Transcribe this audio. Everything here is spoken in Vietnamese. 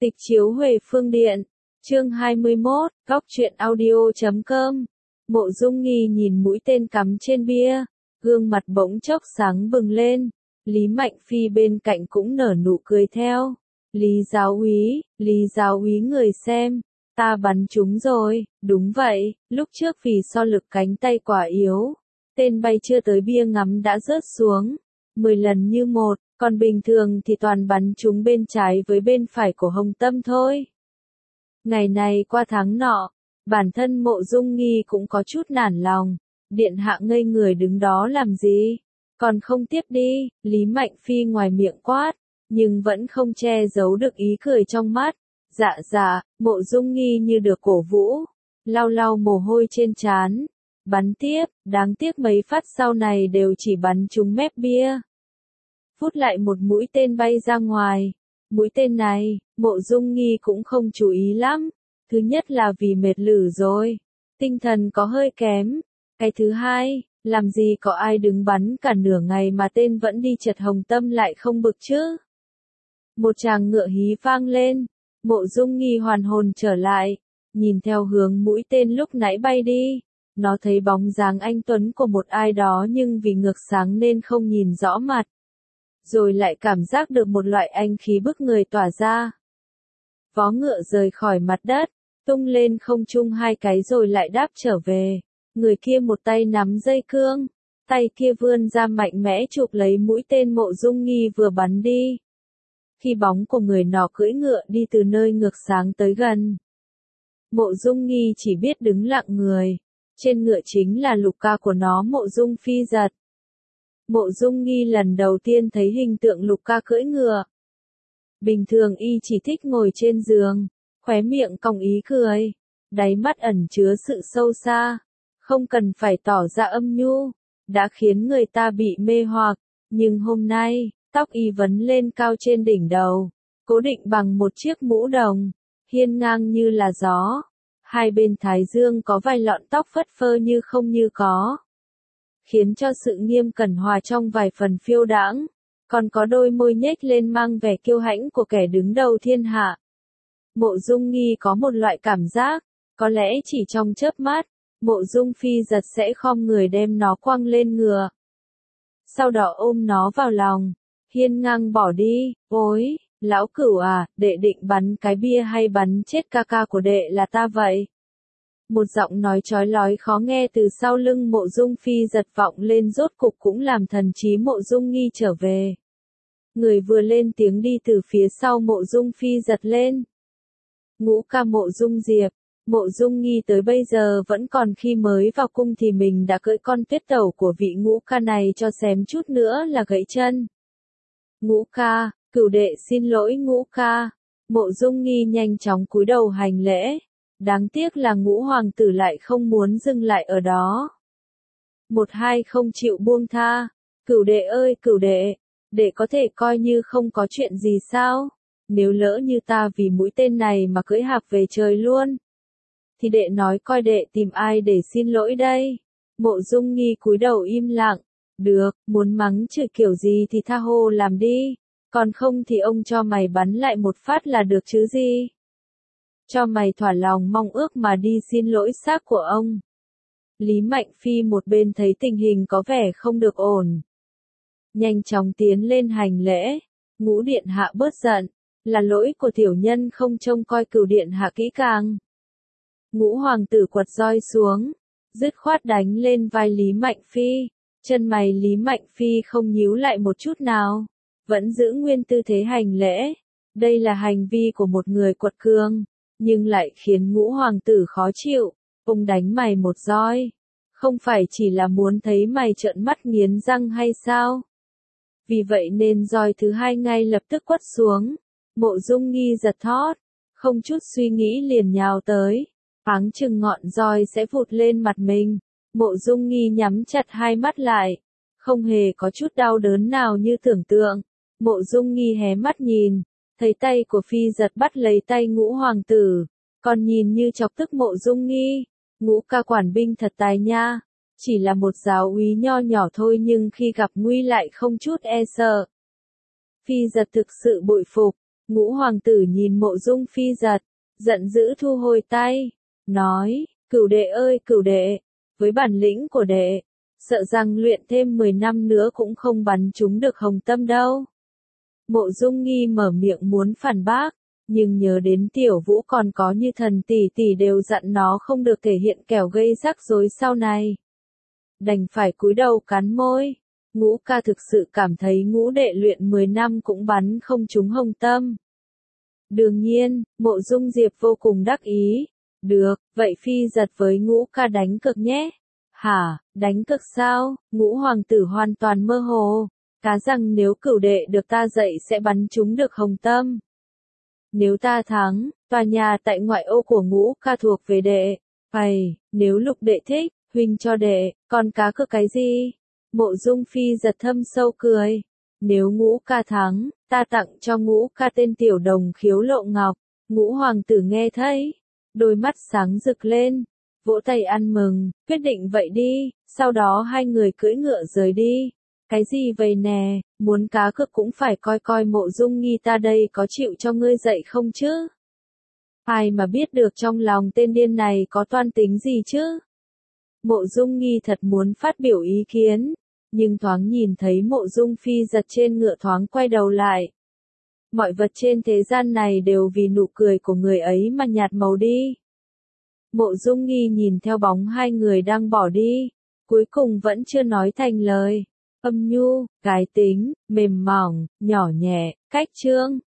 Tịch chiếu Huệ Phương Điện, chương 21, góc truyện audio.com. Mộ Dung Nghi nhìn mũi tên cắm trên bia, gương mặt bỗng chốc sáng bừng lên. Lý Mạnh Phi bên cạnh cũng nở nụ cười theo. Lý giáo úy người xem, ta bắn trúng rồi. Đúng vậy, lúc trước vì so lực cánh tay quá yếu, tên bay chưa tới bia ngắm đã rớt xuống, 10 lần như một, còn bình thường thì toàn bắn trúng bên trái với bên phải của Hồng Tâm thôi. Ngày này qua tháng nọ, bản thân Mộ Dung Nghi cũng có chút nản lòng, điện hạ ngây người đứng đó làm gì, còn không tiếp đi. Lý Mạnh Phi ngoài miệng quát, nhưng vẫn không che giấu được ý cười trong mắt. Dạ, Mộ Dung Nghi như được cổ vũ, lau lau mồ hôi trên trán, bắn tiếp, đáng tiếc mấy phát sau này đều chỉ bắn trúng mép bia. Phút lại một mũi tên bay ra ngoài. Mũi tên này, Mộ Dung Nghi cũng không chú ý lắm. Thứ nhất là vì mệt lử rồi, tinh thần có hơi kém. Cái thứ hai, làm gì có ai đứng bắn cả nửa ngày mà tên vẫn đi chật Hồng Tâm lại không bực chứ. Một tràng ngựa hí vang lên, Mộ Dung Nghi hoàn hồn trở lại, nhìn theo hướng mũi tên lúc nãy bay đi. Nó thấy bóng dáng anh tuấn của một ai đó nhưng vì ngược sáng nên không nhìn rõ mặt. Rồi lại cảm giác được một loại anh khí bức người tỏa ra. Vó ngựa rời khỏi mặt đất, tung lên không trung hai cái rồi lại đáp trở về. Người kia một tay nắm dây cương, tay kia vươn ra mạnh mẽ chụp lấy mũi tên Mộ Dung Nghi vừa bắn đi. Khi bóng của người nọ cưỡi ngựa đi từ nơi ngược sáng tới gần, Mộ Dung Nghi chỉ biết đứng lặng người. Trên ngựa chính là lục ca của nó, Mộ Dung Phi Giật. Mộ Dung Nghi lần đầu tiên thấy hình tượng lục ca cưỡi ngựa. Bình thường y chỉ thích ngồi trên giường, khóe miệng cong ý cười, đáy mắt ẩn chứa sự sâu xa, không cần phải tỏ ra âm nhu, đã khiến người ta bị mê hoặc. Nhưng hôm nay, tóc y vấn lên cao trên đỉnh đầu, cố định bằng một chiếc mũ đồng, hiên ngang như là gió. Hai bên thái dương có vài lọn tóc phất phơ như không như có, khiến cho sự nghiêm cẩn hòa trong vài phần phiêu đãng, còn có đôi môi nhếch lên mang vẻ kiêu hãnh của kẻ đứng đầu thiên hạ. Mộ Dung Nghi có một loại cảm giác, có lẽ chỉ trong chớp mắt, Mộ Dung Phi Giật sẽ khom người đem nó quăng lên ngựa. Sau đó ôm nó vào lòng, hiên ngang bỏ đi. Ôi, lão cửu à, đệ định bắn cái bia hay bắn chết ca ca của đệ là ta vậy? Một giọng nói chói lói khó nghe từ sau lưng Mộ Dung Phi Giật vọng lên, rốt cục cũng làm thần trí Mộ Dung Nghi trở về. Người vừa lên tiếng đi từ phía sau Mộ Dung Phi Giật lên. Ngũ ca Mộ Dung Diệp. Mộ Dung Nghi tới bây giờ vẫn còn khi mới vào cung thì mình đã cưỡi con tuyết tẩu của vị ngũ ca này cho xém chút nữa là gãy chân. Ngũ ca, cửu đệ xin lỗi ngũ ca. Mộ Dung Nghi nhanh chóng cúi đầu hành lễ. Đáng tiếc là Ngũ hoàng tử lại không muốn dừng lại ở đó. Một hai không chịu buông tha. Cửu đệ ơi cửu đệ có thể coi như không có chuyện gì sao? Nếu lỡ như ta vì mũi tên này mà cưỡi hạc về trời luôn, thì đệ nói coi đệ tìm ai để xin lỗi đây? Mộ Dung Nghi cúi đầu im lặng. Được, muốn mắng chửi kiểu gì thì tha hồ làm đi, còn không thì ông cho mày bắn lại một phát là được chứ gì. Cho mày thỏa lòng mong ước mà đi xin lỗi xác của ông. Lý Mạnh Phi một bên thấy tình hình có vẻ không được ổn, nhanh chóng tiến lên hành lễ. Ngũ điện hạ bớt giận, là lỗi của tiểu nhân không trông coi cửu điện hạ kỹ càng. Ngũ hoàng tử quật roi xuống, dứt khoát đánh lên vai Lý Mạnh Phi. Chân mày Lý Mạnh Phi không nhíu lại một chút nào, vẫn giữ nguyên tư thế hành lễ. Đây là hành vi của một người quật cường, nhưng lại khiến ngũ hoàng tử khó chịu. Ông đánh mày một roi, không phải chỉ là muốn thấy mày trợn mắt nghiến răng hay sao? Vì vậy nên roi thứ hai ngay lập tức quất xuống. Mộ Dung Nghi giật thót, không chút suy nghĩ liền nhào tới, áng chừng ngọn roi sẽ vụt lên mặt mình. Mộ Dung Nghi nhắm chặt hai mắt lại, không hề có chút đau đớn nào như tưởng tượng. Mộ Dung Nghi hé mắt nhìn, thấy tay của Phi Giật bắt lấy tay ngũ hoàng tử, còn nhìn như chọc tức Mộ Dung Nghi. Ngũ ca quản binh thật tài nha, chỉ là một giáo úy nho nhỏ thôi nhưng khi gặp nguy lại không chút e sợ. Phi Giật thực sự bội phục, Ngũ hoàng tử nhìn Mộ Dung Phi giật, giận dữ thu hồi tay, nói, cửu đệ ơi cửu đệ, với bản lĩnh của đệ, sợ rằng luyện thêm 10 năm nữa cũng không bắn trúng được hồng tâm đâu. Mộ Dung Nghi mở miệng muốn phản bác, nhưng nhớ đến Tiểu Vũ còn có Như Thần tỷ tỷ đều dặn nó không được thể hiện kẻo gây rắc rối sau này. Đành phải cúi đầu cắn môi. Ngũ ca thực sự cảm thấy ngũ đệ luyện 10 năm cũng bắn không trúng hồng tâm. Đương nhiên, Mộ Dung Diệp vô cùng đắc ý. Được, vậy Phi giật với ngũ ca đánh cược nhé. Hả, đánh cược sao? Ngũ hoàng tử hoàn toàn mơ hồ. Cá rằng nếu cửu đệ được ta dạy sẽ bắn trúng được hồng tâm. Nếu ta thắng, tòa nhà tại ngoại ô của ngũ ca thuộc về đệ. Phải, nếu Lục đệ thích, huynh cho đệ, còn cá cược cái gì? Mộ Dung Phi giật thâm sâu cười. Nếu ngũ ca thắng, ta tặng cho ngũ ca tên tiểu đồng khiếu lộ ngọc. Ngũ hoàng tử nghe thấy, đôi mắt sáng rực lên, vỗ tay ăn mừng, quyết định vậy đi, sau đó hai người cưỡi ngựa rời đi. Cái gì vậy nè, muốn cá cược cũng phải coi coi Mộ Dung Nghi ta đây có chịu cho ngươi dạy không chứ? Ai mà biết được trong lòng tên điên này có toan tính gì chứ? Mộ Dung Nghi thật muốn phát biểu ý kiến, nhưng thoáng nhìn thấy Mộ Dung Phi giật trên ngựa thoáng quay đầu lại. Mọi vật trên thế gian này đều vì nụ cười của người ấy mà nhạt màu đi. Mộ Dung Nghi nhìn theo bóng hai người đang bỏ đi, cuối cùng vẫn chưa nói thành lời. Âm nhu, gái tính, mềm mỏng, nhỏ nhẹ, cách trương.